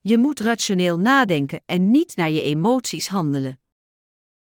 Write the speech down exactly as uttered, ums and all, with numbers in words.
Je moet rationeel nadenken en niet naar je emoties handelen.